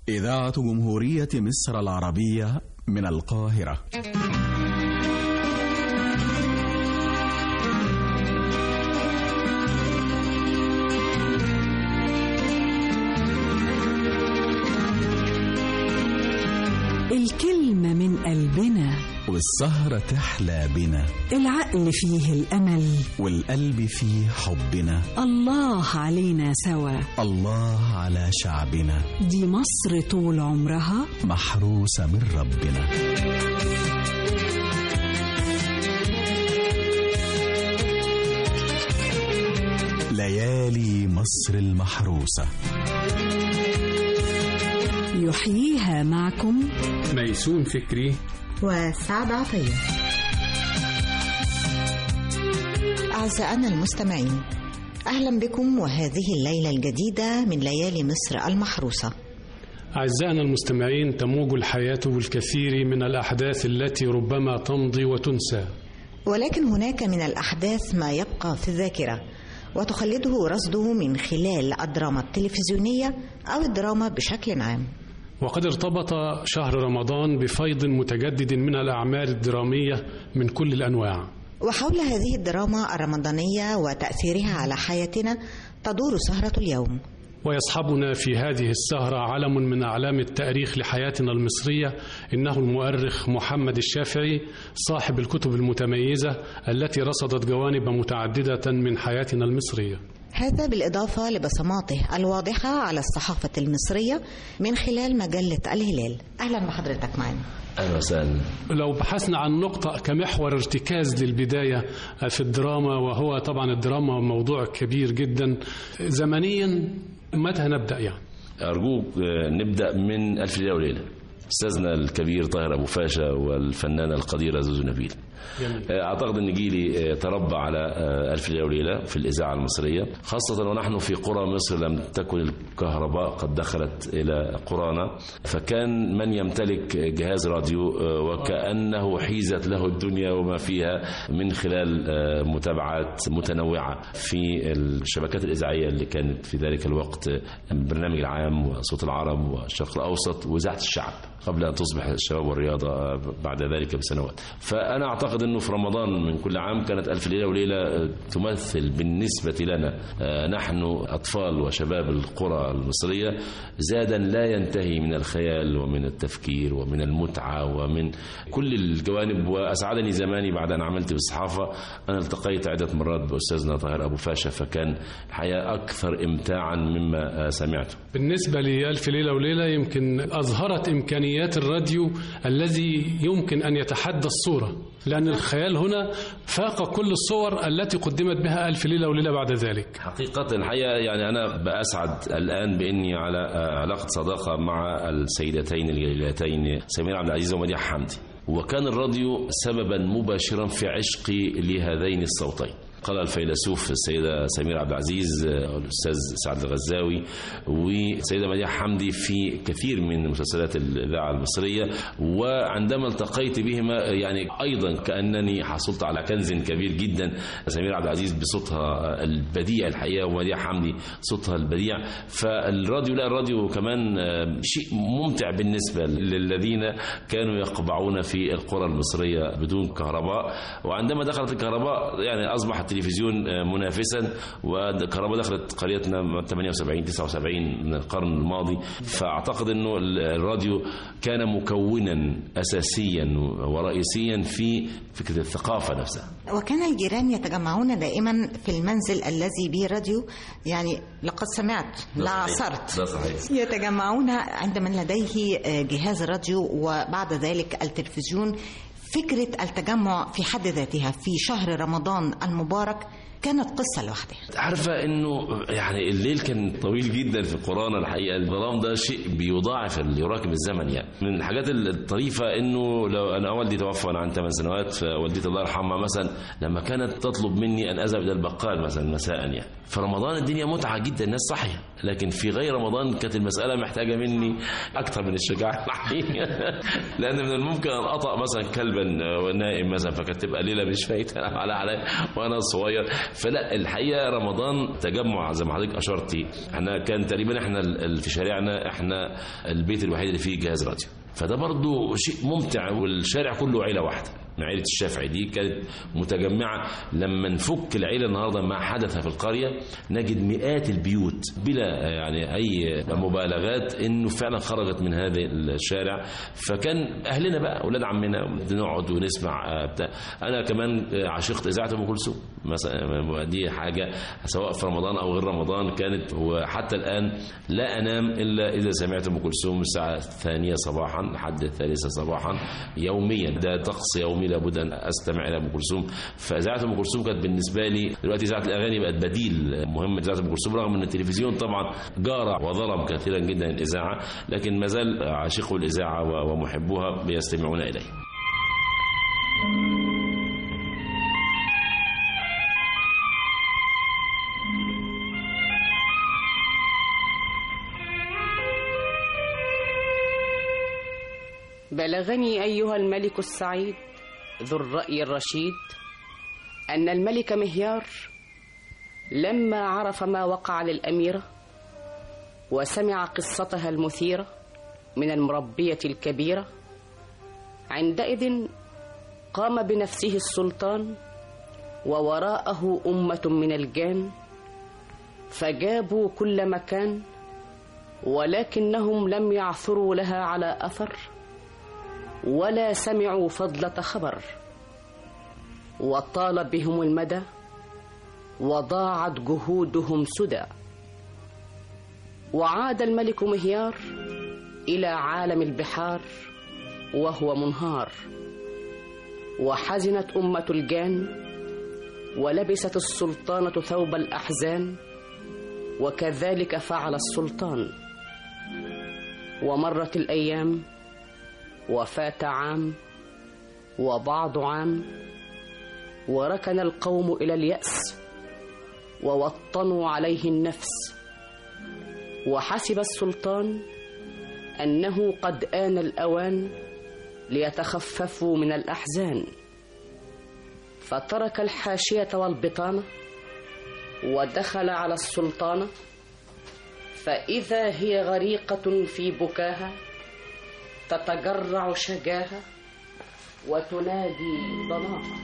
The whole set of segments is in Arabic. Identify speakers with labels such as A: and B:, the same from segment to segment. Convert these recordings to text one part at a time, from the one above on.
A: إذاعة جمهورية مصر العربية من القاهرة.
B: الكلمة من قلبنا
A: والسهرة تحلى بنا،
B: العقل فيه الأمل
A: والقلب فيه حبنا.
B: الله علينا سوا،
A: الله على شعبنا،
B: دي مصر طول عمرها
A: محروسة من ربنا. ليالي مصر المحروسة
B: يحييها معكم
C: ميسون فكري
D: وسعد عطية. أعزائنا المستمعين، أهلا بكم وهذه الليلة الجديدة من ليالي مصر المحروسة.
C: أعزائنا المستمعين، تموج الحياة بالكثير من الأحداث التي ربما تمضي وتنسى،
D: ولكن هناك من الأحداث ما يبقى في الذاكرة وتخلده رصده من خلال الدراما التلفزيونية أو الدراما بشكل عام.
C: وقد ارتبط شهر رمضان بفيض متجدد من الأعمال الدرامية من كل الأنواع،
D: وحول هذه الدراما الرمضانية وتأثيرها على حياتنا تدور سهرة اليوم.
C: ويصحبنا في هذه السهرة علم من أعلام التاريخ لحياتنا المصرية، إنه المؤرخ محمد الشافعي صاحب الكتب المتميزة التي رصدت جوانب متعددة من حياتنا المصرية،
D: هذا بالإضافة لبصماته الواضحة على الصحافة المصرية من خلال مجلة الهلال. أهلا بحضرتك معنا.
E: أهلا وسهلا.
C: لو بحثنا عن نقطة كمحور ارتكاز للبداية في الدراما، وهو طبعا الدراما موضوع كبير جدا زمنيا، متى نبدأ يعني؟
E: أرجوك نبدأ من ألف ليلة وليلة، أستاذنا الكبير طاهر أبو فاشا والفنانة القديرة زوزو نبيل. أعتقد أن جيلي تربى على ألف ليلة وليلة في الإذاعة المصرية، خاصة ونحن في قرى مصر لم تكن الكهرباء قد دخلت إلى قرانا، فكان من يمتلك جهاز راديو وكأنه حيزت له الدنيا وما فيها من خلال متابعات متنوعة في الشبكات الإذاعية اللي كانت في ذلك الوقت، البرنامج العام وصوت العرب والشرق الأوسط وإذاعة الشعب، قبل أن تصبح الشباب والرياضة بعد ذلك بسنوات. فأنا أعتقد أنه في رمضان من كل عام كانت ألف ليلة وليلة تمثل بالنسبة لنا نحن أطفال وشباب القرى المصرية زادا لا ينتهي من الخيال ومن التفكير ومن المتعة ومن كل الجوانب. وأسعدني زماني بعد أن عملت بالصحافة أنا التقيت عدة مرات بأستاذنا طاهر أبو فاشا، فكان الحقيقة أكثر إمتاعا مما سمعته.
C: بالنسبة لألف ليلة وليلة يمكن أظهرت إمكانيات الراديو الذي يمكن أن يتحدى الصورة، لأن الخيال هنا فاق كل الصور التي قدمت بها ألف ليلة وليلة بعد ذلك.
E: حقيقة الحقيقة يعني أنا بأسعد الآن بإني على علاقة صداقة مع السيدتين الجليلتين سميرة عبد العزيز ومديحة حمدي، وكان الراديو سببا مباشرا في عشقي لهذين الصوتين. قال الفيلسوف السيدة سميرة عبد العزيز والأستاذ سعد الغزاوي والسيدة مديحة حمدي في كثير من مسلسلات الإذاعة المصرية، وعندما التقيت بهما يعني أيضا كأنني حصلت على كنز كبير جدا. سميرة عبد العزيز بصوتها البديع الحقيقة، ومديحة حمدي صوتها البديع. فالراديو لا الراديو كمان شيء ممتع بالنسبة للذين كانوا يقبعون في القرى المصرية بدون كهرباء، وعندما دخلت الكهرباء يعني أصبح التلفزيون منافسا، والكهرباء دخلت قريتنا 78-79 من القرن الماضي. فأعتقد أنه الراديو كان مكونا أساسيا ورئيسيا في فكرة الثقافة نفسها.
D: وكان الجيران يتجمعون دائما في المنزل الذي به راديو، يعني لقد سمعت لا عصرت يتجمعون عندما لديه جهاز راديو وبعد ذلك التلفزيون. فكرة التجمع في حد ذاتها في شهر رمضان المبارك كانت قصة لوحدها.
E: عارفة انه يعني الليل كان طويل جدا في قرانا الحقيقة. الظلام ده شيء بيضاعف يراكم الزمن. يعني من الحاجات الطريفة انه لو انا والدي توفى وانا عندي 8 سنوات، فوالدتي الله يرحمها مثلا لما كانت تطلب مني ان اذهب الى البقال مثلا مساء، يعني في رمضان الدنيا متعة جدا، الناس صاحية، لكن في غير رمضان كانت المسألة محتاجة مني أكثر من الشجاعة الحقيقة لأن من الممكن أن أطأ مثلا كلبا نائم مثلا، فكانت تبقى ليلة مش فايتة على وأنا صغير. فلا الحقيقه رمضان تجمع زي ما حضرتك اشرتي. احنا كان تقريبا احنا في شارعنا احنا البيت الوحيد اللي فيه جهاز راديو، فده برضو شيء ممتع، والشارع كله عيله واحده. عيلة الشافعي دي كانت متجمعة. لما نفك العيلة النهاردة ما حدث في القرية نجد مئات البيوت بلا يعني أي مبالغات إنه فعلا خرجت من هذا الشارع. فكان أهلنا بقى أولاد عمنا نقعد ونسمع بتاع. أنا كمان عشقت إذاعة أم كلثوم مثلا، دي حاجة سواء في رمضان أو غير رمضان كانت، وحتى الآن لا أنام إلا إذا سمعت أم كلثوم الساعة 2 صباحا لحد 3 صباحا يوميا. ده طقس يومي لابد ان استمع الى ام كلثوم. فاذاعه ام كلثوم كانت بالنسبه لي، دلوقتي اذاعه الاغاني بقت بديل مهم اذاعه ام كلثوم، رغم ان التلفزيون طبعا جارع وظلم كثيرا جدا الاذاعه، لكن ما زال عاشقو الاذاعه ومحبوها بيستمعون اليه.
F: بلغني أيها الملك السعيد ذو الرأي الرشيد أن الملك مهيار لما عرف ما وقع للأميرة وسمع قصتها المثيرة من المربية الكبيرة، عندئذ قام بنفسه السلطان ووراءه أمة من الجان، فجابوا كل مكان ولكنهم لم يعثروا لها على أثر ولا سمعوا فضلة خبر، وطال بهم المدى وضاعت جهودهم سدى. وعاد الملك مهيار إلى عالم البحار وهو منهار، وحزنت أمة الجان ولبست السلطانة ثوب الأحزان، وكذلك فعل السلطان. ومرت الأيام وفات عام وبعض عام، وركن القوم إلى اليأس ووطنوا عليه النفس، وحسب السلطان أنه قد آن الأوان ليتخففوا من الأحزان، فترك الحاشية والبطانة ودخل على السلطانة، فإذا هي غريقة في بكاها تتجرع شجاها وتنادي ضناها.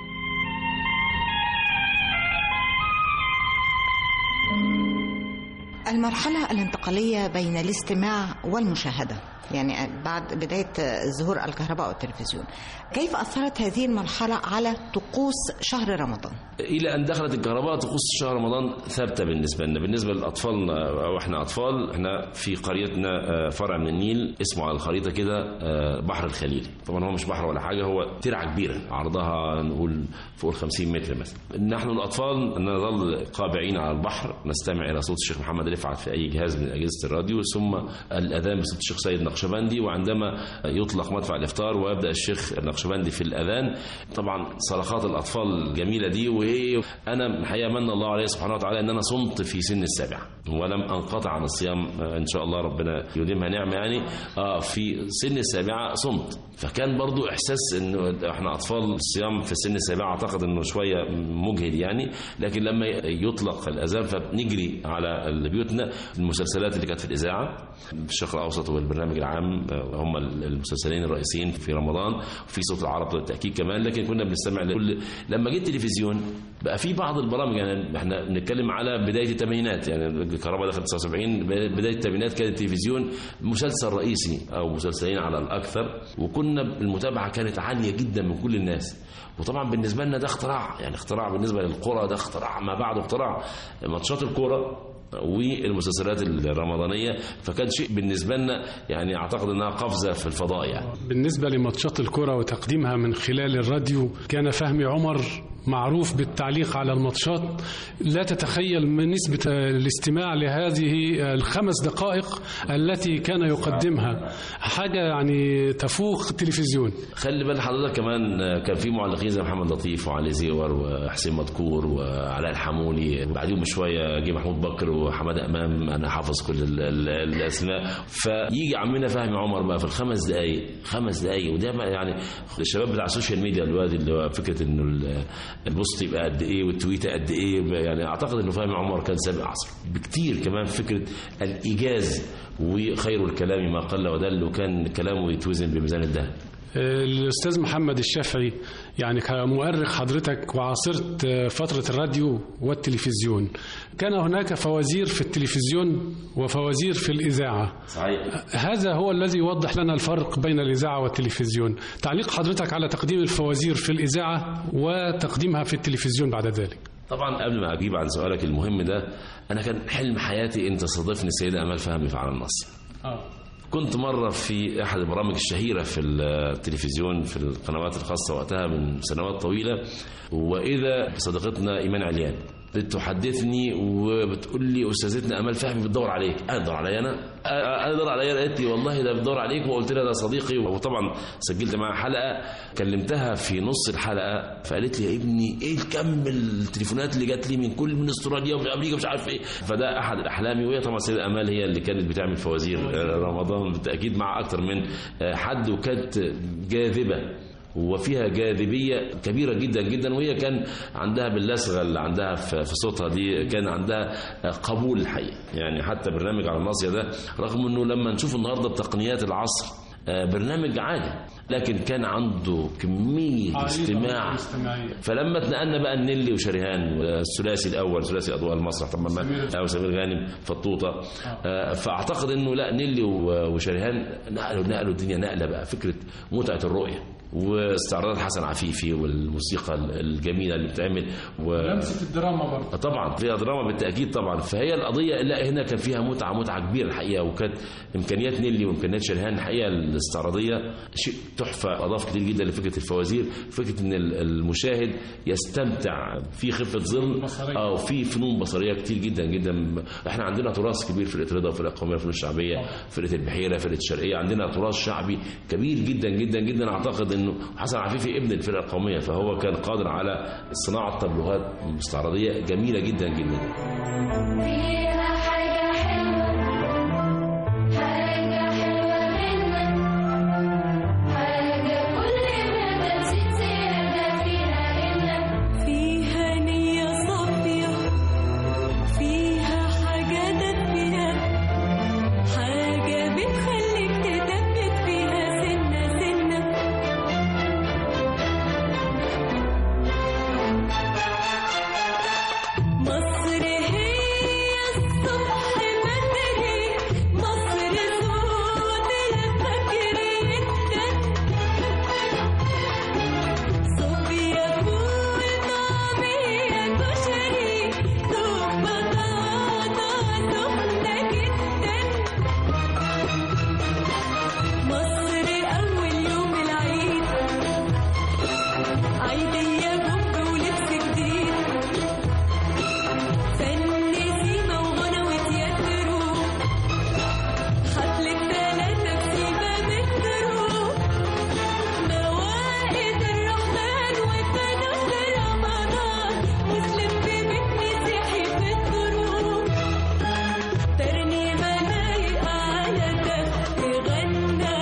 D: المرحلة الانتقالية بين الاستماع والمشاهدة، يعني بعد بداية ظهور الكهرباء والتلفزيون، كيف أثرت هذه المرحلة على طقوس شهر رمضان؟
E: إلى أن دخلت الكهرباء طقوس شهر رمضان ثابتة بالنسبة لنا. بالنسبة لأطفالنا وإحنا أطفال، إحنا في قريتنا فرع من النيل اسمه على الخريطة كده بحر الخليل. طبعا هو مش بحر ولا حاجة، هو ترعة كبيرة عرضها نقول فوق 50 متر مثلا. نحن الأطفال نظل قابعين على البحر نستمع إلى صوت الشيخ محمد رفعت في أي جهاز من أجهزة الراديو، ثم الأذان بصوت الشيخ سيد نقشبندي، وعندما يطلق مدفع الإفطار ويبدأ الشيخ النقشبندي في الأذان. طبعا صرخات الأطفال الجميلة دي. وهي أنا الحقيقة من الله عليه سبحانه وتعالى أن أنا صمت في سن السابعة ولم أنقطع عن الصيام، إن شاء الله ربنا يديمها نعمة يعني. في سن السابعة صمت، فكان برضو إحساس إنه إحنا أطفال الصيام في سن السابعة أعتقد إنه شوية مجهد يعني، لكن لما يطلق الأذان فنجري على بيوتنا. المسلسلات اللي كانت في الإذاعة في الشرق الأوسط والبرنامج العام هم المسلسلين الرئيسيين في رمضان، وفي صوت العرب بالتأكيد كمان. لكن كنا بنستمع لكل. لما جه التلفزيون بقى في بعض البرامج، يعني احنا بنتكلم على بداية الثمانينات، يعني الكهرباء دخلت 79، بداية الثمانينات كان التلفزيون مسلسل رئيسي أو مسلسلين على الأكثر، وكنا المتابعة كانت عالية جدا من كل الناس. وطبعا بالنسبة لنا ده اختراع، يعني اختراع بالنسبة للقرى، ده اختراع ما بعده اختراع. ماتشات الكرة والمسلسلات الرمضانية، فكان شيء بالنسبة لنا يعني أعتقد أنها قفزة في الفضاء يعني.
C: بالنسبة لماتشات الكرة وتقديمها من خلال الراديو، كان فهمي عمر معروف بالتعليق على الماتشات. لا تتخيل من نسبة الاستماع لهذه ال5 دقائق التي كان يقدمها، حاجة يعني تفوق التلفزيون.
E: خلي بال حضرتك كمان كان في معلقين زي محمد لطيف وعلي زيور وحسين مدكور وعلاء الحمولي، بعدين بشوية جه محمود بكر وحمد أمام، أنا حافظ كل الأسماء. فيجي عمنا فهمي عمر بقى في ال5 دقايق، 5 دقايق. وده يعني الشباب بتاع السوشيال ميديا دلوقتي اللي هو فكرة إنه البوست يبقى قد ايه والتويته قد ايه. يعني اعتقد انه فهمي عمر كان سابق عصره بكتير. كمان فكره الايجاز وخير الكلام ما قل ودل، وكان كلامه يتوزن بميزان الذهب.
C: الأستاذ محمد الشافعي يعني كمؤرخ حضرتك وعاصرت فترة الراديو والتلفزيون، كان هناك فوازير في التلفزيون وفوازير في الإذاعة.
E: صحيح.
C: هذا هو الذي يوضح لنا الفرق بين الإذاعة والتلفزيون. تعليق حضرتك على تقديم الفوازير في الإذاعة وتقديمها في التلفزيون بعد ذلك.
E: طبعا قبل ما أجيب عن سؤالك المهم ده، أنا كان حلم حياتي أن تستضيفني السيدة أمال فهمي في على النصر. كنت مرة في أحد البرامج الشهيرة في التلفزيون في القنوات الخاصة وقتها من سنوات طويلة، وإذا صديقتنا إيمان عليان بتحدثني وبتقول لي أستاذتنا أمال فهمي بتدور عليك. أنا بدور علي أنا بدور علي. قالت لي والله ده بتدور عليك، وقلت لها ده صديقي. وطبعا سجلت معها حلقة، كلمتها في نص الحلقة فقالت لي يا ابني إيه الكم التليفونات اللي جات لي من استراليا ومن أمريكا مش عارف إيه. فده أحد أحلامي. وهي طبعا السيدة أمال هي اللي كانت بتعمل فوازير رمضان بالتأكيد مع أكتر من حد، وكانت جاذبة وفيها جاذبية كبيرة جدا جدا. وهي كان عندها باللسغة اللي عندها في صوتها دي، كان عندها قبول الحقيقة. يعني حتى برنامج على الناصية ده رغم أنه لما نشوف النهاردة بتقنيات العصر برنامج عالي، لكن كان عنده كمية استماع. فلما اتنقلنا بقى النيلي وشريهان والثلاثي الأول، ثلاثي أضواء المسرح طبعا أو سمير غانم فطوطة، فأعتقد أنه لا، نيلي وشريهان نقلوا الدنيا نقلة بقى. فكرة متعة الرؤية واستعراضات حسن عفيفي والموسيقى الجميلة اللي بتعمل
C: لمسة الدراما برضه
E: طبعا فيها دراما بالتأكيد طبعا. فهي القضية لا، هنا كان فيها متعة كبيرة الحقيقة. وكانت إمكانيات نيلي وإمكانيات شريهان الحقيقة الاستعراضية شيء تحفة، أضاف كتير جدا لفكرة الفوازير. فكرة إن المشاهد يستمتع في خفة ظل أو في فنون بصرية كتير جدا جدا. إحنا عندنا تراث كبير في فرقة رضا وفرقة قومية الفنون الشعبية، فرقة البحيرة، فرقة الشرقية، عندنا تراث شعبي كبير جدا جدا جدا. أعتقد إنه حسن عفيفي ابن الفرقة القومية، فهو كان قادر على صناعة طبلوهات استعراضية جميلة جدا جدا.
G: فيها حاجة حلوة، حاجة حلوة منك، حاجة كل ما تزيد زيادة فيها إنك
H: فيها نية صافية، فيها حاجة دافية، حاجة بتخليك تثبت فيها سنة سنة. مصر هي الصبح بدري، مصر صوت الفجر يدك، صوفيا فول طعمية كشري، دوب بطاطا سخنة جدا. مصر أول يوم العيد، عيدية بومب ولبس جديد، فن سيما وغنى وتياترو، حفلة 3 بسيبة بترو، موائد الرحمن وفانوس رمضان، مسلم في بيت مسيحي في الدروب، ترنيمة لايقة على ده تغنى.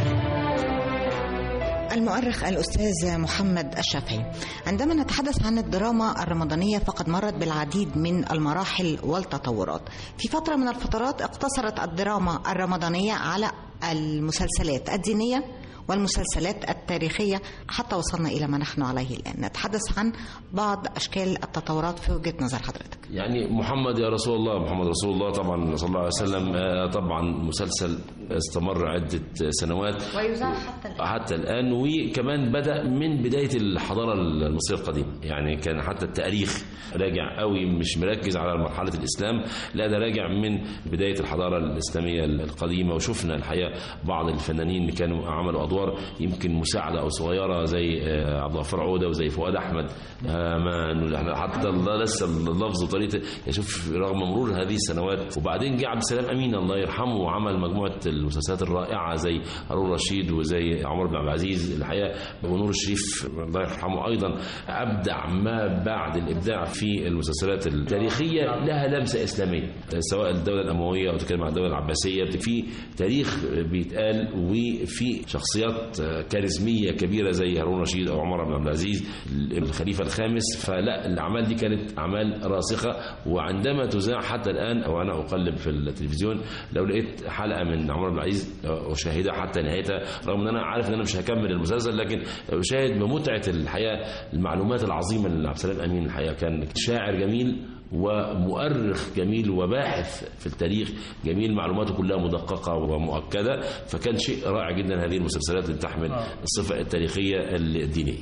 D: المؤرخ الأستاذ محمد الشافعي، عندما نتحدث عن الدراما الرمضانية فقد مرت بالعديد من المراحل والتطورات. في فترة من الفترات اقتصرت الدراما الرمضانية على المسلسلات الدينية والمسلسلات التاريخية حتى وصلنا إلى ما نحن عليه الآن. نتحدث عن بعض أشكال التطورات في وجهة نظر حضرتك.
E: يعني محمد يا رسول الله، محمد رسول الله طبعا صلى الله عليه وسلم، طبعا مسلسل استمر عدة سنوات
D: ويذاع
E: حتى الآن، وكمان بدأ من بداية الحضارة المصرية القديمة. يعني كان حتى التاريخ راجع قوي، مش مركز على مرحلة الإسلام، لا ده راجع من بداية الحضارة الإسلامية القديمة. وشفنا الحقيقة بعض الفنانين اللي كانوا عملوا أدوار يمكن مساعدة أو صغيرة زي عبد الغفار عودة وزي فؤاد أحمد، حتى لسه اللفظ وطريقة يشوف رغم مرور هذه السنوات. وبعدين جه عبد السلام أمين الله يرحمه وعمل مجموعة المسلسلات الرائعة زي هارون رشيد وزي عمر بن عبد العزيز الحقيقة، ونور الشريف الله يرحمه أيضا أبدع إبداع ما بعد الإبداع في المسلسلات التاريخية لها لمسة إسلامية، سواء الدولة الأموية أو تتكلم عن الدولة العباسية، في تاريخ بيتقال وفي شخصيات كاريزمية كبيرة زي هارون رشيد أو عمر بن عبد العزيز الخليفة الخامس. فلا الأعمال دي كانت أعمال راسخة، وعندما تذاع حتى الآن أو أنا أقلب في التلفزيون لو لقيت حلقة من عمر بن عبد العزيز أشاهدها حتى نهايتها، رغم أن أنا عارف أن أنا مش هكمل المسلسل، لكن أشاهد بمتعة الحياة المعلومات العظيمة اللي عبد السلام أمين الحقيقة كان شاعر جميل ومؤرخ جميل وباحث في التاريخ جميل، معلوماته كلها مدققة ومؤكدة، فكان شيء رائع جدا هذه المسلسلات اللي تحمل الصفة التاريخية الدينية.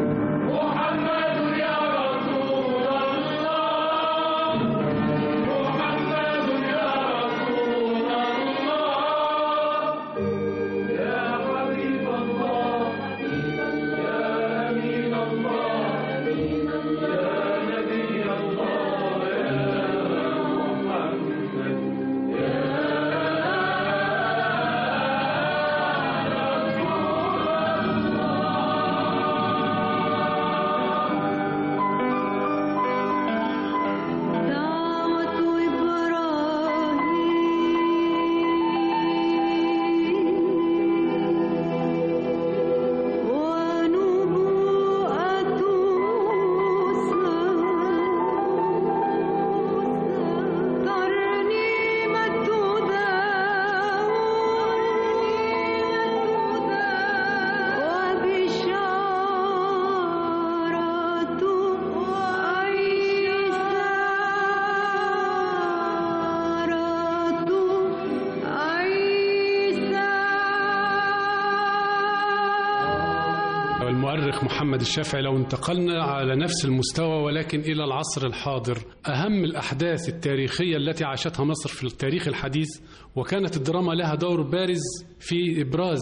C: المؤرخ محمد الشافعي لو انتقلنا على نفس المستوى ولكن إلى العصر الحاضر، أهم الأحداث التاريخية التي عاشتها مصر في التاريخ الحديث، وكانت الدراما لها دور بارز في إبراز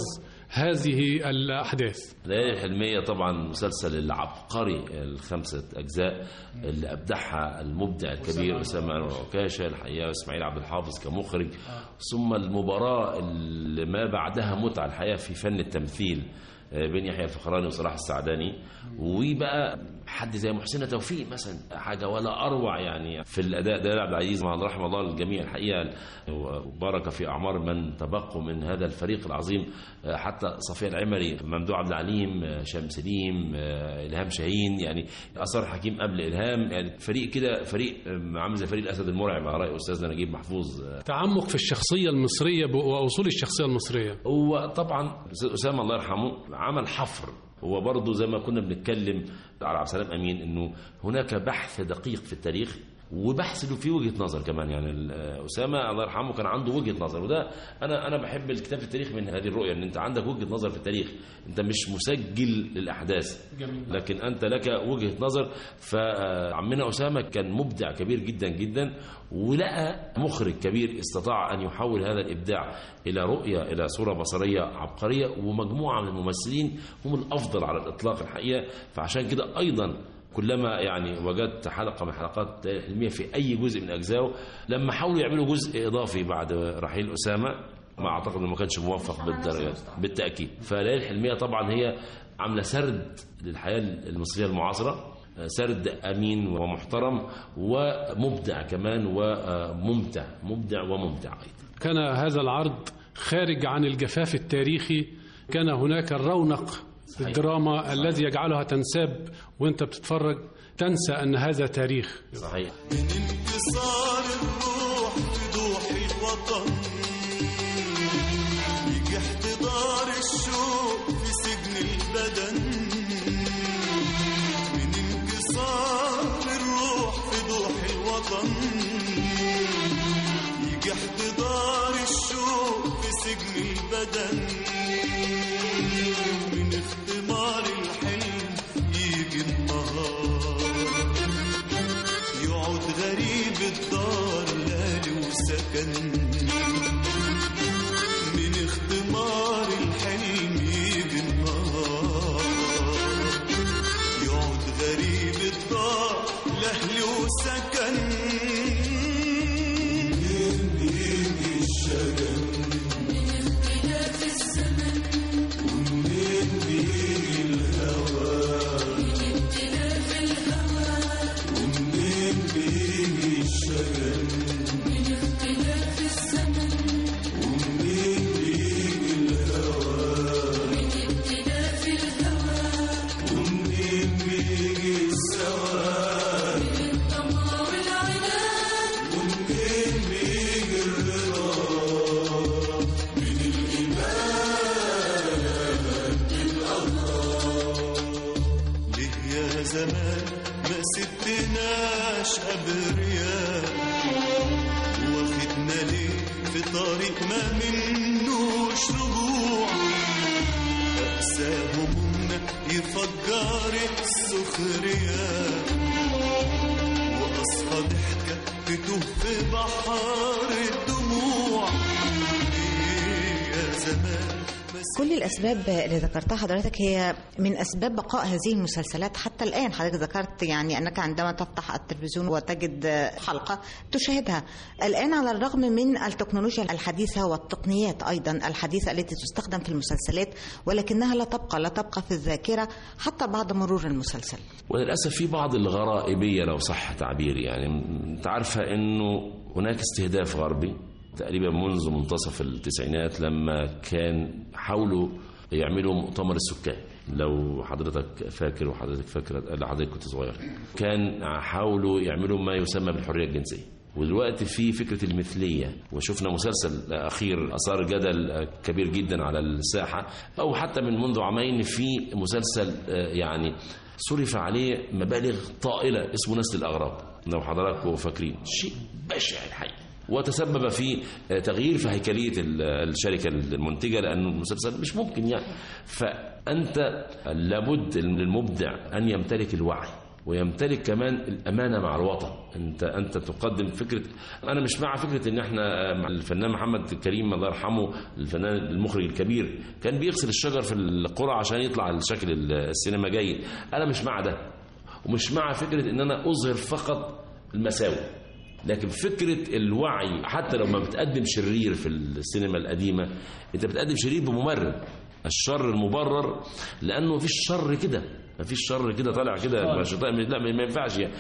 C: هذه الأحداث.
E: ليالي الحلمية طبعا مسلسل العبقري الخمسة أجزاء اللي أبدعها المبدع الكبير أسامة عكاشة الحقيقة وإسماعيل عبد الحافظ كمخرج، ثم المباراة اللي ما بعدها متعة الحقيقة في فن التمثيل بين يحيى الفخراني وصلاح السعداني، وبقى حد زي محسن توفيق مثلا حاجه ولا اروع يعني في الاداء. دلال عبد العزيز مع رحمه الله الجميع الحقيقه، وبارك في اعمار من تبقوا من هذا الفريق العظيم، حتى صفيه العمري، ممدوح عبد العليم، هشام سليم، الهام شاهين، يعني اثار حكيم قبل الهام، يعني فريق كده فريق عامل زي فريق الاسد المرعب على راي استاذنا نجيب محفوظ.
C: تعمق في الشخصيه المصريه واصول الشخصيه المصريه.
E: وطبعا اسامه الله يرحمه عمل حفر. هو برضه زي ما كنا بنتكلم على عبد السلام أمين انه هناك بحث دقيق في التاريخ وبحث له في وجهة نظر كمان. يعني أسامة الله يرحمه كان عنده وجهة نظر، وده أنا بحب الكتاب في التاريخ من هذه الرؤية، أن أنت عندك وجهة نظر في التاريخ، أنت مش مسجل للأحداث لكن أنت لك وجهة نظر. فعمنا أسامة كان مبدع كبير جدا جدا، ولقى مخرج كبير استطاع أن يحول هذا الإبداع إلى رؤية، إلى صورة بصرية عبقرية، ومجموعة من الممثلين هم الأفضل على الإطلاق الحقيقة. فعشان كده أيضا كلما يعني وجدت حلقة من حلقات علمية في أي جزء من أجزائه، لما حاولوا يعملوا جزء إضافي بعد رحيل أسامة ما أعتقد أنه ما كانش موفق بالدرجة بالتأكيد. فليالي الحلمية طبعا هي عاملة سرد للحياة المصرية المعاصرة، سرد أمين ومحترم ومبدع كمان وممتع، مبدع وممتع أيضا.
C: كان هذا العرض خارج عن الجفاف التاريخي، كان هناك الرونق الدراما الذي يجعلها تنساب وانت بتتفرج تنسى أن هذا تاريخ.
E: صحيح.
I: من انتصار الروح في ضوح الوطن يجي احتضار الشوق في سجن البدن، من انتصار الروح في ضوح الوطن يجي احتضار الشوق في سجن البدن، من اختمار الحلم يجي النهار يقعد غريب الدار لالي وسكن، من اختمار الحلم يجي النهار يقعد غريب الدار لأهلي وسكن، يجي الشجن من اختلاف الزمن ومنين بيجي الهوى من اختلاف الهوى زمان ما سبتناش أبرياء، واخدنا ليه في طريق ما منوش رجوع، أقسى همومنا يفجر السخرية، وأصفى ضحكة تتوه في بحر الدموع. يا زمان
D: كل الأسباب اللي ذكرتها حضرتك هي من أسباب بقاء هذه المسلسلات حتى الآن. حضرتك ذكرت يعني أنك عندما تفتح التلفزيون وتجد حلقة تشاهدها الآن، على الرغم من التكنولوجيا الحديثة والتقنيات أيضا الحديثة التي تستخدم في المسلسلات، ولكنها لا تبقى في الذاكرة حتى بعد مرور المسلسل.
E: وللأسف في بعض الغرائبية لو صح تعبيري، يعني أنت عارفة أنه هناك استهداف غربي تقريبا منذ منتصف التسعينات، لما كان حاولوا يعملوا مؤتمر السكان. لو حضرتك فاكر وحضرتك فاكرة، لا حضرتك كنت صغير، كان حاولوا يعملوا ما يسمى بالحرية الجنسية. ودلوقتي في فكرة المثلية، وشفنا مسلسل أخير أثار جدل كبير جدا على الساحة، أو حتى من منذ عامين في مسلسل يعني صرف عليه مبالغ طائلة اسمه نسل الأغراب، لو حضراتكم فاكرين، شيء بشع الحقيقة، وتسبب في تغيير في هيكلية الشركة المنتجة، لأن المسلسل مش ممكن يعني. فأنت لابد للمبدع أن يمتلك الوعي ويمتلك كمان الأمانة مع الوطن. أنت تقدم فكرة. أنا مش مع فكرة إن إحنا الفنان محمد كريم الله يرحمه، الفنان المخرج الكبير، كان بيغسل الشجر في القرى عشان يطلع الشكل السينما جيد. أنا مش مع ده، ومش مع فكرة إن أنا أظهر فقط المساوئ، لكن فكرة الوعي. حتى لو ما بتقدم شرير في السينما القديمة، انت بتقدم شرير بمبرر. الشر المبرر، لأنه مفيش شر كده، مفيش شر كده طالع كده لا ما ينفعش يعني.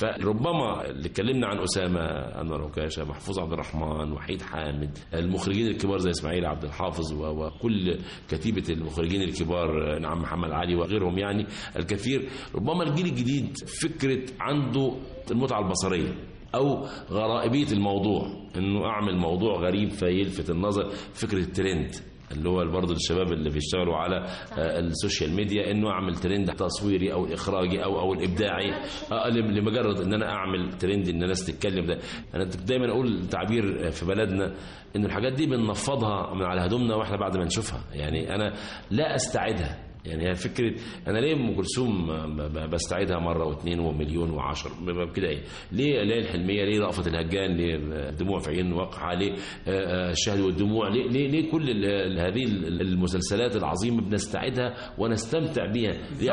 E: فربما اللي اتكلمنا عن أسامة أنور عكاشة، محفوظ عبد الرحمن، وحيد حامد، المخرجين الكبار زي إسماعيل عبد الحافظ وكل كتيبة المخرجين الكبار، نعم محمد علي وغيرهم، يعني الكثير. ربما الجيل الجديد فكرة عنده المتعة البصرية أو غرائبية الموضوع، إنه أعمل موضوع غريب فيلفت النظر. فكرة الترند اللي هو برضه الشباب اللي بيشتغلوا على السوشيال ميديا، انه اعمل ترند تصويري او الاخراجي او الابداعي، لمجرد ان انا اعمل ترند ان الناس تتكلم. ده انا دايما اقول تعبير في بلدنا ان الحاجات دي بننفضها من على هدومنا واحنا بعد ما نشوفها. يعني انا لا استعدها، يعني هي فكرة أنا ليه أم كلثوم بستعيدها مرة واثنين ومليون وعشر كده؟ إيه ليه الحلمية؟ ليه رأفت الهجان؟ ليه دموع في عين وقعة؟ ليه الشهد والدموع؟ ليه كل هذه المسلسلات العظيمة بنستعيدها ونستمتع بيها؟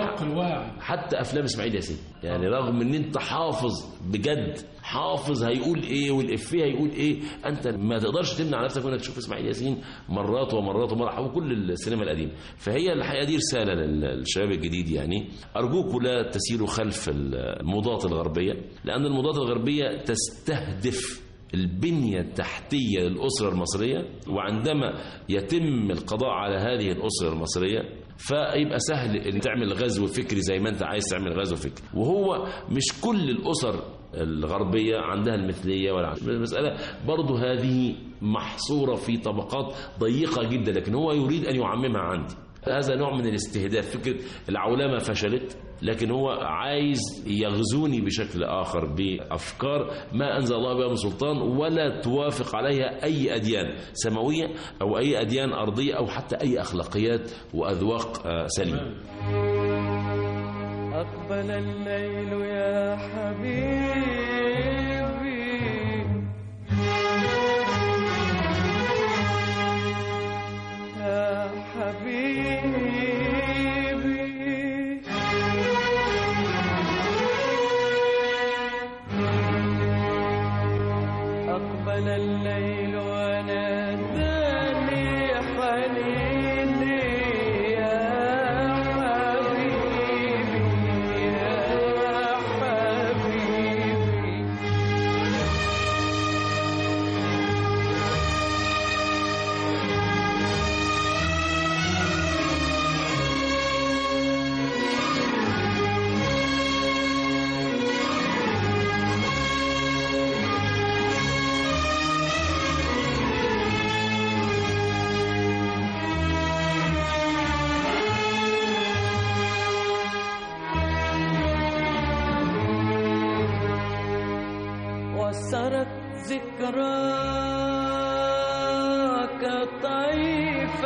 E: حتى أفلام إسماعيل ياسين، يعني رغم إن أنت حافظ بجد، حافظ هيقول ايه والإفيه هيقول ايه، انت ما تقدرش تمنع نفسك انك تشوف اسماعيل ياسين مرات ومرات ومرات، وكل السينما القديمه. فهي الحقيقه دي رساله للشباب الجديد، يعني ارجوكم لا تسيروا خلف الموضات الغربيه، لان الموضات الغربيه تستهدف البنية التحتية للأسرة المصرية، وعندما يتم القضاء على هذه الأسرة المصرية فيبقى سهل ان تعمل غزو فكري زي ما انت عايز تعمل غزو فكري. وهو مش كل الأسر الغربية عندها المثلية ولا المسألة، برضو هذه محصورة في طبقات ضيقة جدا، لكن هو يريد أن يعممها عندي. هذا نوع من الاستهداف. فكرة العولمة فشلت، لكن هو عايز يغزوني بشكل آخر بأفكار ما أنزل الله بها من سلطان، ولا توافق عليها أي أديان سماوية أو أي أديان أرضية أو حتى أي أخلاقيات وأذواق سليمة.
J: أقبل الليل يا حبيبي، يا حبيبي، أقبل الليل وناداني حنيني يا حبيبي، يا حبيبي. ذكراك طيف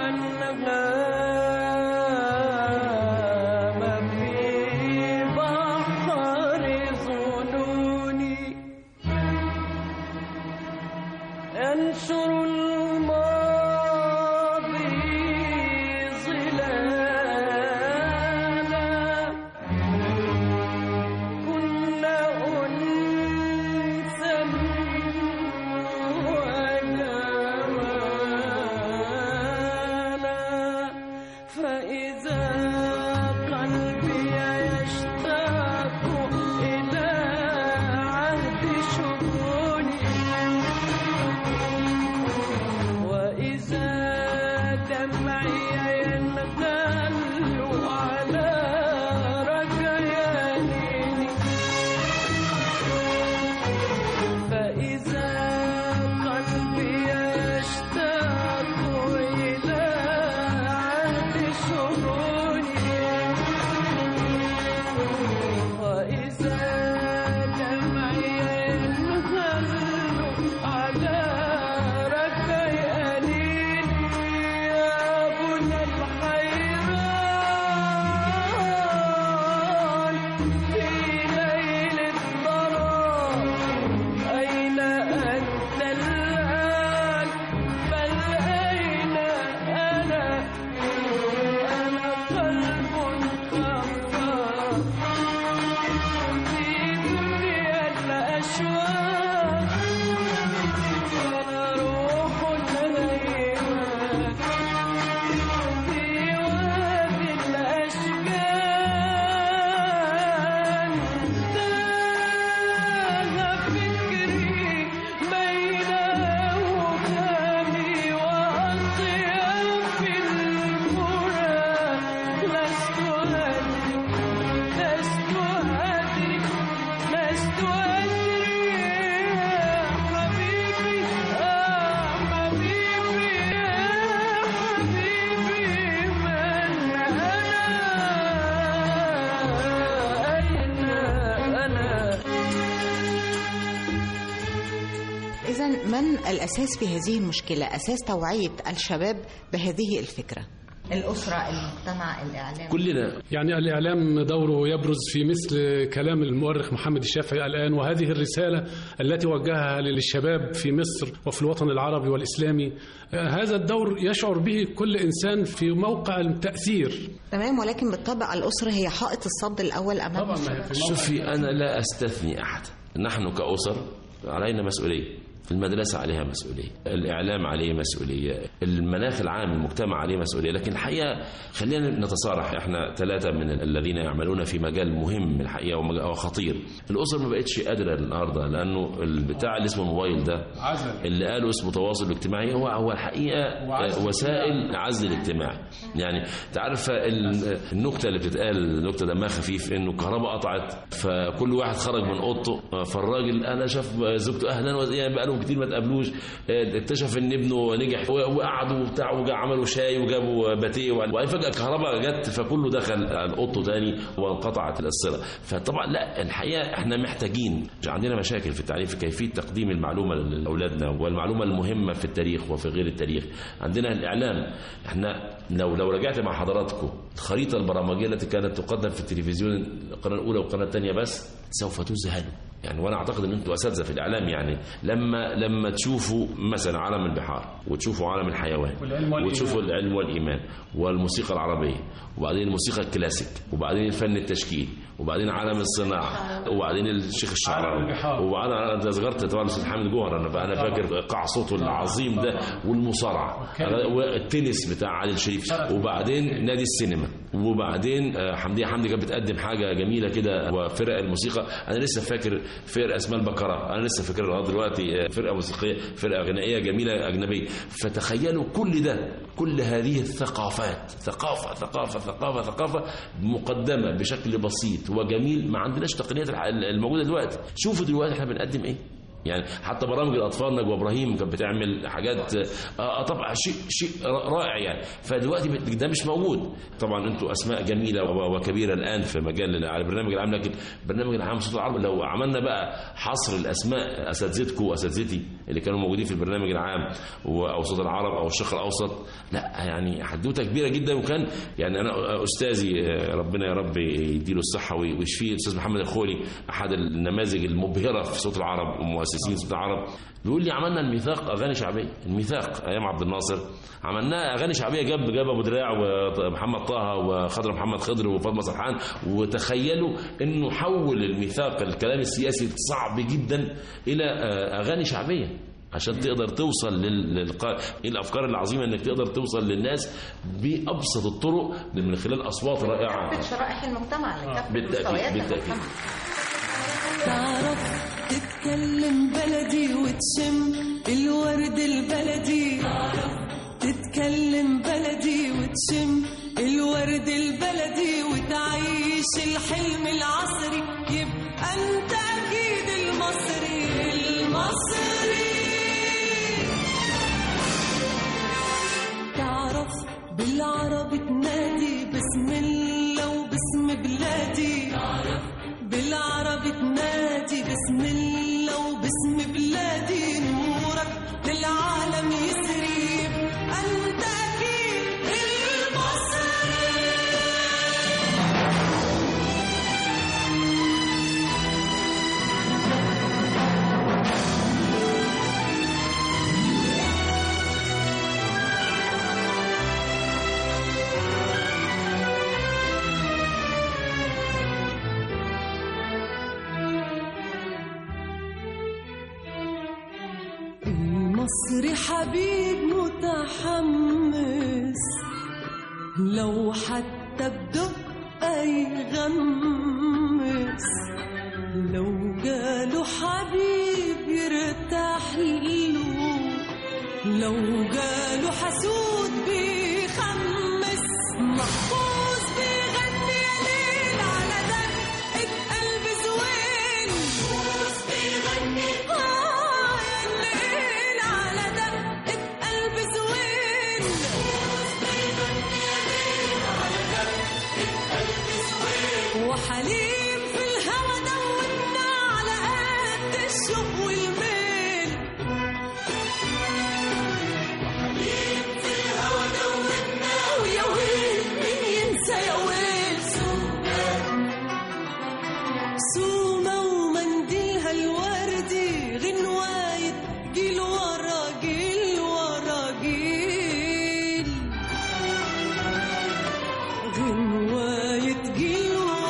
J: النغام في بحر ظنوني أنشر الماضي ظلالا كنا أنسا وجمالا فإذا قلبي يشتاق إلى عهد شؤوني وإذا دمعي ينغل على رجياني فإذا قلبي يشتاق إلى عهد شؤوني وإذا دمعي ينغل على رجياني يا بني الحيران في ليل الضرام أين أنت الآن بل أين أنا قلب خفاف في دنيا الأشواق أنا روح هيمة في وادي الأشجان تاه فكري بين أوهامي وأطياف القرى لست أدري يا حبيبي حبيبي يا حبيبي من أنا أين أنا
D: إذن من الأساس في هذه المشكلة؟ أساس توعية الشباب بهذه الفكرة؟ الأسرة، المجتمع، الإعلام.
E: كلنا
C: يعني الإعلام دوره يبرز في مثل كلام المؤرخ محمد الشافعي الآن، وهذه الرسالة التي وجهها للشباب في مصر وفي الوطن العربي والإسلامي. هذا الدور يشعر به كل إنسان في موقع التأثير.
D: تمام، ولكن بالطبع الأسرة هي حائط الصد الأول أمام الشباب.
E: شوفي، أنا لا أستثني أحد. نحن كأسر علينا مسؤولية، المدرسة عليها مسؤولية، الإعلام عليه مسؤولية، المناخ العام المجتمع عليه مسؤولية. لكن الحقيقة خلينا نتصارح، احنا 3 من الذين يعملون في مجال مهم الحقيقة وخطير. الأسر ما بقتش قادرة النهاردة، لأنه البتاع اللي اسمه الموبايل ده اللي قالوا اسمه تواصل اجتماعي هو الحقيقة وسائل عزل الاجتماعي. يعني تعرف النكتة اللي بتتقال، النكتة دمها خفيف، انه الكهرباء قطعت فكل واحد خرج من اوضته، فالراجل انا شاف زوجته اهلا يعني بقالهم كتير ما تقابلوش، اكتشف ان ابنه نجح وقعدوا وبتاع وعملوا شاي وجابوا باتيه، وبعدين فجأة الكهرباء جت فكله دخل اوضته تاني وانقطعت الصلة. فطبعا لا، الحقيقة احنا محتاجين، عندنا مشاكل في التعليم في كيفية تقديم المعلومة لاولادنا والمعلومة المهمة في التاريخ وفي غير التاريخ. عندنا الإعلام، احنا لو رجعت مع حضراتكم الخريطة البرامجية التي كانت تقدم في التلفزيون القناة الأولى والقناة الثانية بس سوف تذهلوا. يعني وانا اعتقد ان انتم اساتذه في الاعلام، يعني لما تشوفوا مثلا عالم البحار وتشوفوا عالم الحيوان وتشوفوا العلم والايمان والموسيقى العربيه وبعدين الموسيقى الكلاسيك وبعدين الفن التشكيل وبعدين عالم الصناعه وبعدين الشيخ الشعراوي وبعدين انا ذكرت طبعا الاستاذ حامد جوهر، انا فاكر قاع صوته العظيم ده، والمصارعه والتنس بتاع علي الشريف، وبعدين نادي السينما، وبعدين حمديه حمدي كانت بتقدم حاجه جميله كده، وفرق الموسيقى. انا لسه فاكر فرقه اسمها البكره، انا لسه فاكرها لغايه دلوقتي، فرقه موسيقيه، فرقه غنائيه جميله اجنبيه. فتخيلوا كل ده، كل هذه الثقافات، ثقافه مقدمه بشكل بسيط وجميل، ما عندناش تقنيات الموجوده دلوقتي. شوفوا دلوقتي احنا بنقدم ايه، يعني حتى برامج الاطفال نجوى ابراهيم كانت بتعمل حاجات طبعا شيء رائع يعني. فدلوقتي ده مش موجود. طبعا انتوا اسماء جميله وكبيره الان في مجال على البرنامج العام، لكن البرنامج العام صوت العرب لو عملنا بقى حصر الاسماء اساتذتكم واساتذتي اللي كانوا موجودين في البرنامج العام او صوت العرب او الشرق الاوسط، لا يعني حدوته كبيره جدا. وكان يعني انا استاذي ربنا يا رب يديله الصحه ويشفيه الاستاذ محمد الخولي، احد النماذج المبهره في صوت العرب ومؤسسين صوت العرب، بيقول لي عملنا الميثاق اغاني شعبيه، الميثاق ايام عبد الناصر عملناها اغاني شعبيه، جاب ابو دراع ومحمد طه وخضر محمد خضر وفاطمه سرحان. وتخيلوا انه حول الميثاق الكلام السياسي الصعب جدا الى اغاني شعبيه عشان تقدر توصل الافكار العظيمه، انك تقدر توصل للناس بابسط الطرق من خلال اصوات رائعه.
D: كافه شرائح المجتمع، لكافه مستويات المجتمع.
H: تعرف تتكلم بلدي وتشم الورد البلدي، تتكلم بلدي وتشم الورد البلدي وتعيش الحلم العصري، يبقى انت اكيد المصري. تعرف بالعربي تنادي بسم الله وباسم بلادي، بالعربي تنادي بسم الله وباسم بلادي، نورك للعالم يسري، أنت أكيد المصري. المصري حبيب متحمس، لو حتى بدقة يغمس، لو جاله حبيب يرتاح له، لو جاله حسود بيخمس، محفوظ بيغني يا ليل على دقة قلب زوين، محفوظ بيغني وحليم في الهوى دوبنا على قد الشوق والميل، وحليم في الهوى دوبنا ويا ويل مين ينسى يا ويل، سومة ومنديلها الوردي غنواية جيل ورا جيل ورا جيل، غنواية جيل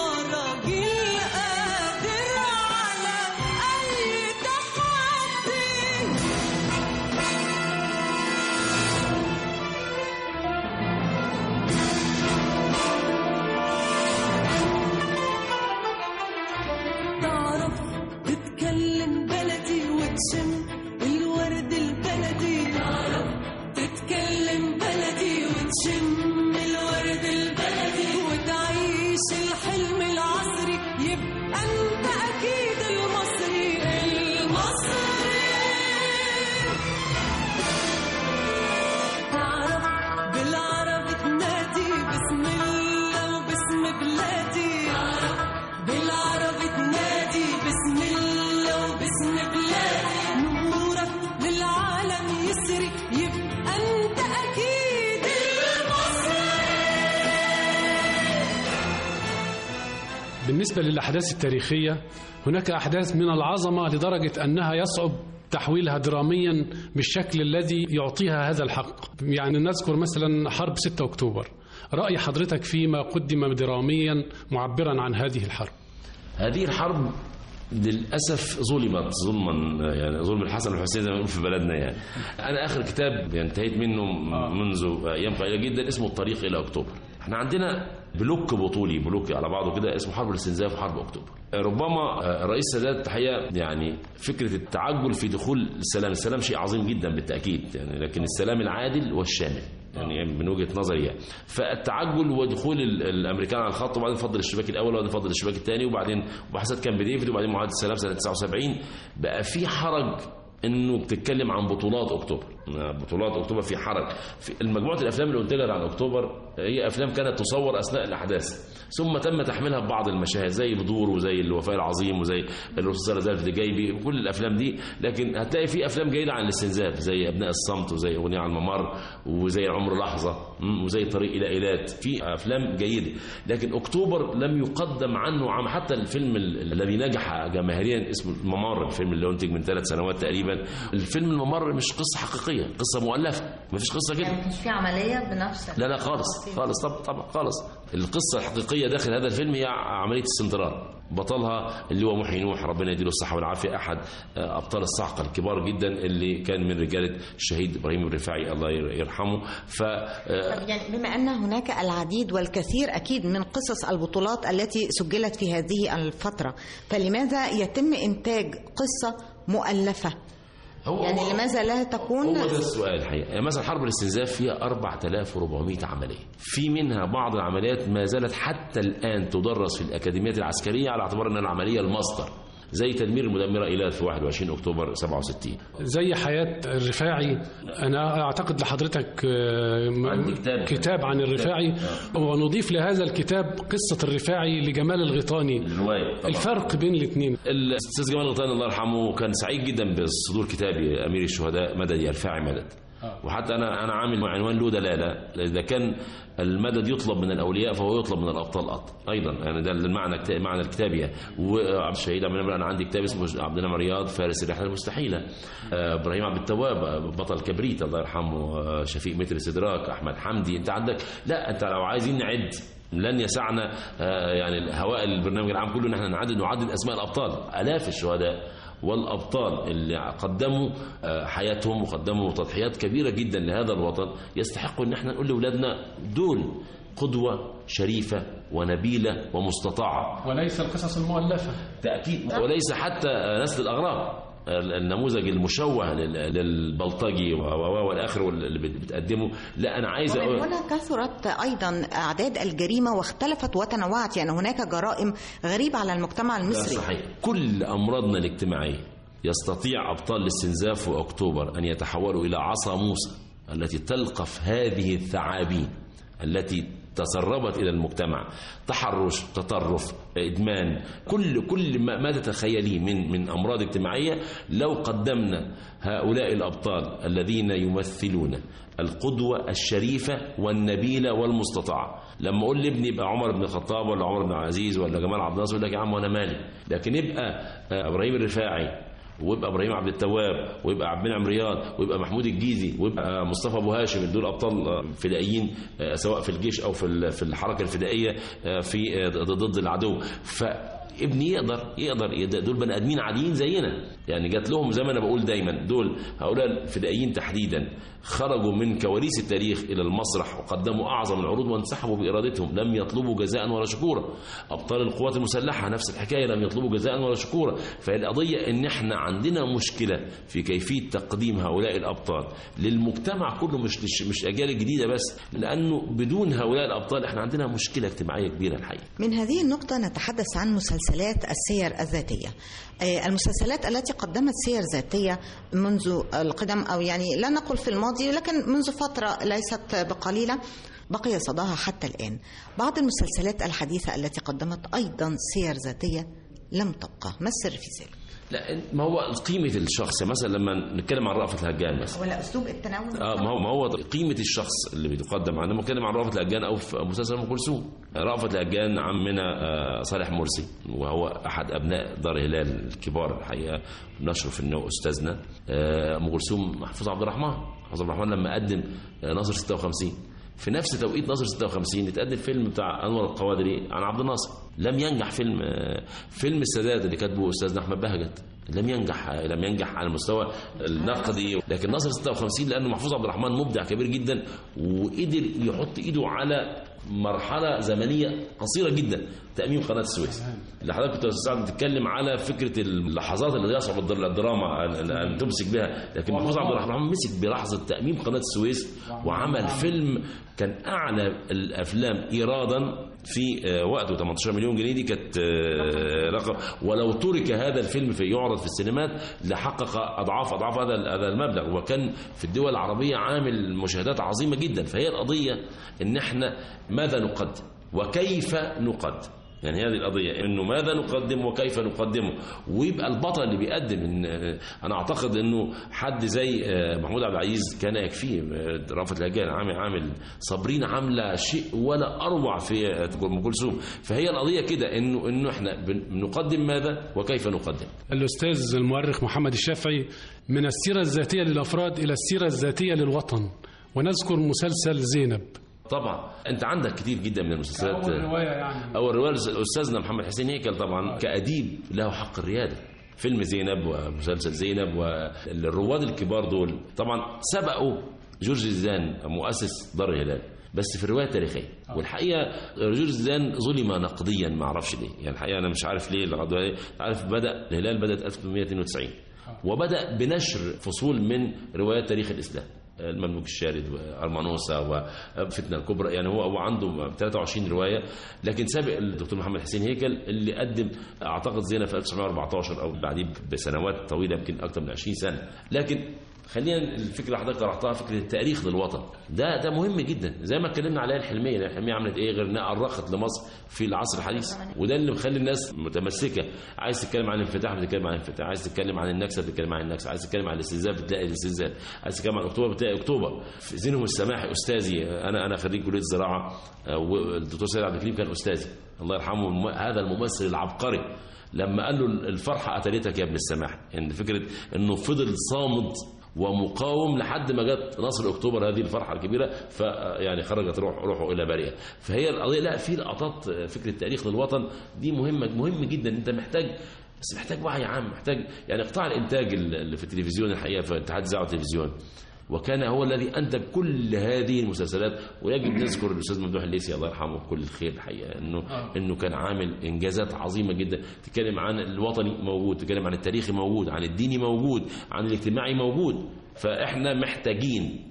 H: الورد البلدي، تتكلم بلدي وتشم الورد البلدي وتعيش الحلم العصري، يبقى انت اكيد المصري. تعرف بالعربي تنادي بسم الله وباسم بلادي، بالعربي تنادي بسم الله وباسم بلادي، نورك للعالم يسري، يبقى انت اكيد المصري.
C: بالنسبة للأحداث التاريخية، هناك أحداث من العظمة لدرجة أنها يصعب تحويلها دراميا بالشكل الذي يعطيها هذا الحق. يعني نذكر مثلا حرب 6 أكتوبر، رأي حضرتك فيما قدم دراميا معبرا عن هذه الحرب؟
E: هذه الحرب للأسف ظلمت ظلما، يعني ظلم الحسن والحسين زي ما بنقول في بلدنا. يعني أنا آخر كتاب انتهيت منه منذ أيام قليلة جدا اسمه الطريق إلى أكتوبر. احنا عندنا بلوك بطولي، بلوك على بعضه كده اسمه حرب الاستنزاف وحرب أكتوبر. ربما رئيس السادات الحقيقة يعني فكرة التعجل في دخول السلام شيء عظيم جدا بالتأكيد، يعني لكن السلام العادل والشامل يعني من وجهة نظري يعني. فالتعجل ودخول الامريكان على الخط، وبعدين فضل الشباك الاول وبعدين فضل الشباك الثاني، وبعدين مباحثات كامب ديفيد، وبعدين معاهده السلام سنه 79، بقى في حرج انه بتتكلم عن بطولات اكتوبر. بطولات اكتوبر في حرج. في مجموعه الافلام اللي انتجت عن اكتوبر هي افلام كانت تصور اثناء الاحداث، ثم تم تحميلها ببعض المشاهد زي البدور وزي الوفاء العظيم وزي الرصاصه زالت جايبي وكل الافلام دي. لكن هتلاقي في افلام جيده عن الاستنزاف زي ابناء الصمت وزي اغنيه على الممر وزي عمر لحظه وزي طريق الى ايلات. في افلام جيده، لكن اكتوبر لم يقدم عنه حتى الفيلم الذي نجح جماهيريا اسمه الممر، الفيلم اللي انتج من 3 سنوات تقريبا. الفيلم الممر مش قصه حقيقيه، قصه مؤلفه، ما فيش قصه كده،
D: يعني مش في عمليه بنفس
E: لا خالص طبعا خالص. القصه الحقيقيه داخل هذا الفيلم هي عمليه استنطراد، بطلها اللي هو محي نوح ربنا يديله الصحه والعافيه، احد ابطال الصعقه الكبار جدا اللي كان من رجاله الشهيد ابراهيم الرفاعي الله يرحمه.
D: يعني بما ان هناك العديد والكثير اكيد من قصص البطولات التي سجلت في هذه الفتره، فلماذا يتم انتاج قصه مؤلفه؟ يعني لماذا لا تكون؟
E: هو ده السؤال الحقيقه. يعني مثلا حرب الاستنزاف فيها 4400 عمليه، في منها بعض العمليات ما زالت حتى الان تدرس في الاكاديميات العسكريه على اعتبار انها العمليه المصدر، زي تدمير المدمره ايلات في 21 اكتوبر 67،
C: زي حياه الرفاعي. انا اعتقد لحضرتك كتاب عن الرفاعي، ونضيف لهذا الكتاب قصه الرفاعي لجمال الغيطاني. الفرق بين الاثنين،
E: الاستاذ جمال الغيطاني الله يرحمه كان سعيد جدا بصدور كتابي امير الشهداء مدد يا رفاعي مدد. وحتى انا عامل عنوان له دلاله، اذا كان المدد يطلب من الاولياء فهو يطلب من الابطال ايضا. يعني ده المعنى معنى الكتاب يعني. وعبد الشهيد عبد المنعم، انا عندي كتاب اسمه عبد المنعم رياض فارس الرحله المستحيله. ابراهيم عبد التواب بطل كبريت الله يرحمه، شفيق متر سدراك، احمد حمدي. انت عندك، لا انت لو عايزين نعد لن يسعنا يعني هواء البرنامج العام كله ان احنا نعدد اسماء الابطال. الاف الشهداء والأبطال اللي قدموا حياتهم وقدموا تضحيات كبيرة جدا لهذا الوطن، يستحقوا ان احنا نقول لأولادنا دول قدوة شريفة ونبيلة ومستطاعة،
C: وليس القصص المؤلفة
E: تأكيد، وليس حتى نسل الأغراب، النموذج المشوه للبلطجي والآخر اللي بتقدمه. لا أنا عايز
D: أقول هنا كثرت أيضا أعداد الجريمة واختلفت وتنوعت، يعني هناك جرائم غريبة على المجتمع المصري.
E: صحيح. كل أمراضنا الاجتماعية يستطيع أبطال الاستنزاف وأكتوبر أن يتحولوا إلى عصا موسى التي تلقف هذه الثعابين التي تسربت إلى المجتمع، تحرش، تطرف، إدمان، كل ما تتخيليه من أمراض اجتماعية. لو قدمنا هؤلاء الأبطال الذين يمثلون القدوة الشريفة والنبيلة والمستطاعة، لما أقول لابني يبقى عمر بن الخطاب ولا عمر بن العزيز ولا جمال عبد الناصر، يقول لك يا عم وأنا مالي. لكن يبقى إبراهيم الرفاعي ويبقى ابراهيم عبد التواب ويبقى عبد المنعم رياض ويبقى محمود الجيزي ويبقى مصطفى ابو هاشم، دول ابطال فدائيين سواء في الجيش او في الحركه الفدائيه في ضد العدو. فابني يقدر دول بني ادمين عاديين زينا، يعني جات لهم زي ما انا بقول دايما، دول هؤلاء الفدائيين تحديدا خرجوا من كواليس التاريخ الى المسرح وقدموا اعظم العروض وانسحبوا بارادتهم، لم يطلبوا جزاء ولا شكورا. ابطال القوات المسلحه نفس الحكايه، لم يطلبوا جزاء ولا شكورا. فالقضيه ان احنا عندنا مشكله في كيفيه تقديم هؤلاء الابطال للمجتمع كله، مش اجيال جديده بس، لانه بدون هؤلاء الابطال احنا عندنا مشكله اجتماعيه كبيره الحقيقه.
D: من هذه النقطه نتحدث عن مسلسلات السير الذاتيه. المسلسلات التي قدمت سير ذاتيه منذ القدم، او يعني لا نقول في الماضي لكن منذ فتره ليست بقليله، بقي صداها حتى الآن. بعض المسلسلات الحديثة التي قدمت أيضا سير ذاتية لم تبقى، ما السر في ذلك؟
E: لا ما هو قيمة الشخص، مثلا لما نتكلم عن رأفت الهجان مثلا،
D: ولا أسلوب التناول.
E: ما هو قيمة الشخص اللي بيتقدم عنه. نتكلم عن رأفت الهجان أو في مسلسل أم كلثوم. رأفت الهجان عمنا صالح مرسي، وهو أحد أبناء دار هلال الكبار الحقيقة، نشرف إنه أستاذنا. أم كلثوم محفوظ عبد الرحمن لما قدم ناصر 56، في نفس توقيت ناصر 56 اتقدم فيلم بتاع أنور القوادري عن عبد الناصر، لم ينجح. فيلم السادات اللي كاتبه أستاذنا أحمد بهجت لم ينجح على المستوى النقدي. لكن ناصر 56 لأنه محفوظ عبد الرحمن مبدع كبير جدا، وقدر يحط إيده على مرحلة زمنية قصيرة جدا تأميم قناة السويس. اللي حضرتك كنت سعد بتتكلم على فكرة اللحظات اللي يصعب الدراما أن تمسك بها، لكن محمود عبد الرحمن مسك بلحظة تأميم قناة السويس وعمل فيلم كان أعلى الأفلام إيرادا في وقته. 18 مليون جنيه دي كانت رقم، ولو ترك هذا الفيلم في يعرض في السينمات لحقق أضعاف هذا المبلغ، وكان في الدول العربية عامل مشاهدات عظيمة جدا. فهي القضية إن احنا ماذا نقدم وكيف نقدم، يعني هذه القضية إنه ماذا نقدم وكيف نقدمه، ويبقى البطل اللي بيقدم. أنا أعتقد إنه حد زي محمود عبد العزيز كان يكفيه. رأفت الهجان عامل، صابرين عاملة شيء ولا أروع في أم كلثوم. فهي القضية كده إنه إحنا بنقدم ماذا وكيف نقدم.
C: الأستاذ المؤرخ محمد الشافعي، من السيرة الذاتية للأفراد إلى السيرة الذاتية للوطن، ونذكر مسلسل زينب.
E: طبعا انت عندك كتير جدا من المسلسلات. اول روايه استاذنا محمد حسين هيكل طبعا كأديب له حق الرياده. فيلم زينب ومسلسل زينب والرواد الكبار دول طبعا سبقوا جورج زيدان مؤسس دار الهلال، بس في الروايه التاريخيه. والحقيقه جورج زيدان ظلم نقديا، ما اعرفش ليه، يعني الحقيقه انا مش عارف ليه. عارف بدا الهلال بدات 1892 وبدا بنشر فصول من روايات تاريخ الاسلام، المملوك الشارد وأرمانوسا وفتنة الكبرى. يعني هو عنده 23 رواية، لكن سابق الدكتور محمد حسين هيكل اللي قدم أعتقد زينب في 1914 أو بعديه بسنوات طويلة، يمكن أكثر من 20 سنة. لكن خلينا الفكرة اللي حضرتك طرحتها، فكرة التاريخ للوطن، ده مهم جدا. زي ما اتكلمنا عليها الحلمية عملت ايه غير انها أرخت لمصر في العصر الحديث، وده اللي مخلي الناس متمسكة. عايز تتكلم عن الانفتاح بتتكلم عن الانفتاح، عايز تتكلم عن النكسة بتتكلم عن النكسة، عايز تتكلم عن الاستنزاف بتلاقي الاستنزاف، عايز تتكلم عن اكتوبر بتلاقي اكتوبر. زينهم السماحي استاذي، انا خريج كلية الزراعة، والدكتور سيد عبد الكريم كان استاذي الله يرحمه. هذا الممثل العبقري لما قال له الفرحة قتلتك يا ابن السماح، يعني فكرة انه فضل صامد ومقاوم لحد ما جت نصر اكتوبر، هذه الفرحه الكبيره، فيعني خرجت روحه الى بارئه. فهي القضيه لا في لقطات فكره التاريخ للوطن دي مهم جدا. انت محتاج وعي عام، محتاج يعني قطاع الانتاج اللي في التلفزيون الحقيقه في اتحاد الاذاعه والتلفزيون، وكان هو الذي انتج كل هذه المسلسلات. ويجب نذكر الاستاذ ممدوح الليثي الله يرحمه بكل الخير الحقيقه، انه كان عامل انجازات عظيمه جدا. تتكلم عن الوطني موجود، تتكلم عن التاريخي موجود، عن الديني موجود، عن الاجتماعي موجود. فاحنا محتاجين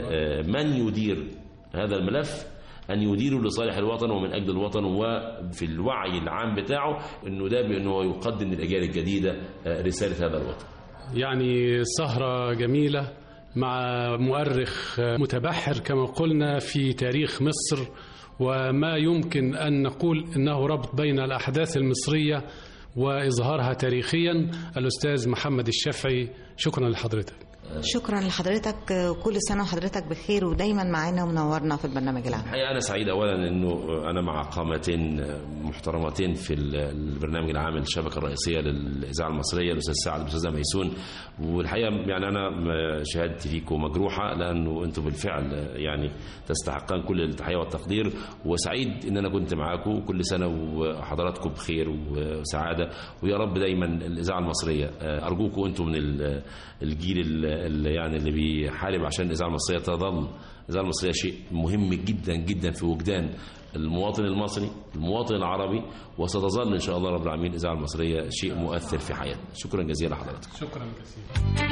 E: من يدير هذا الملف أن يديروا لصالح الوطن ومن أجل الوطن، وفي الوعي العام بتاعه بأنه يقدم للأجيال الجديدة رسالة هذا الوطن.
C: يعني سهرة جميلة مع مؤرخ متبحر كما قلنا في تاريخ مصر، وما يمكن أن نقول أنه ربط بين الأحداث المصرية وإظهارها تاريخيا. الأستاذ محمد الشافعي، شكرا لحضرتك.
D: شكرا لحضرتك، كل سنة وحضرتك بخير ودايما معنا ومنورنا في البرنامج العام.
E: الحقيقة أنا سعيد أولا أنه أنا مع قامتين محترمتين في البرنامج العام الشبكة الرئيسية للإذاعة المصرية، الأستاذ سعد والأستاذة ميسون. والحقيقة يعني أنا شهادتي فيكم مجروحة، لأنه أنتم بالفعل يعني تستحقان كل التحية والتقدير، وسعيد أن أنا كنت معاكم. كل سنة وحضراتكم بخير وسعادة، ويا رب دايما الإذاعة المصرية. أرجوكم أنتم من الجيل اللي بيحارب عشان الإذاعة المصرية تظل. الإذاعة المصرية شيء مهم جدا جدا في وجدان المواطن المصري، المواطن العربي، وستظل إن شاء الله رب العالمين الإذاعة المصرية شيء مؤثر في حياتنا. شكرا جزيلا لحضرتك.
C: شكرا جزيلا.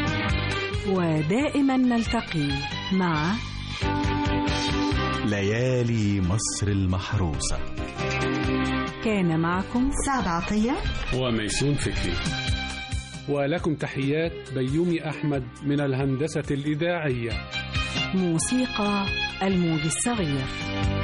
B: ودائما نلتقي مع
A: ليالي مصر المحروسة.
B: كان معكم
D: سعد عطية
C: وميسون فكري، ولكم تحيات بيومي أحمد من الهندسة الإذاعية.
B: موسيقى الموج الصغير.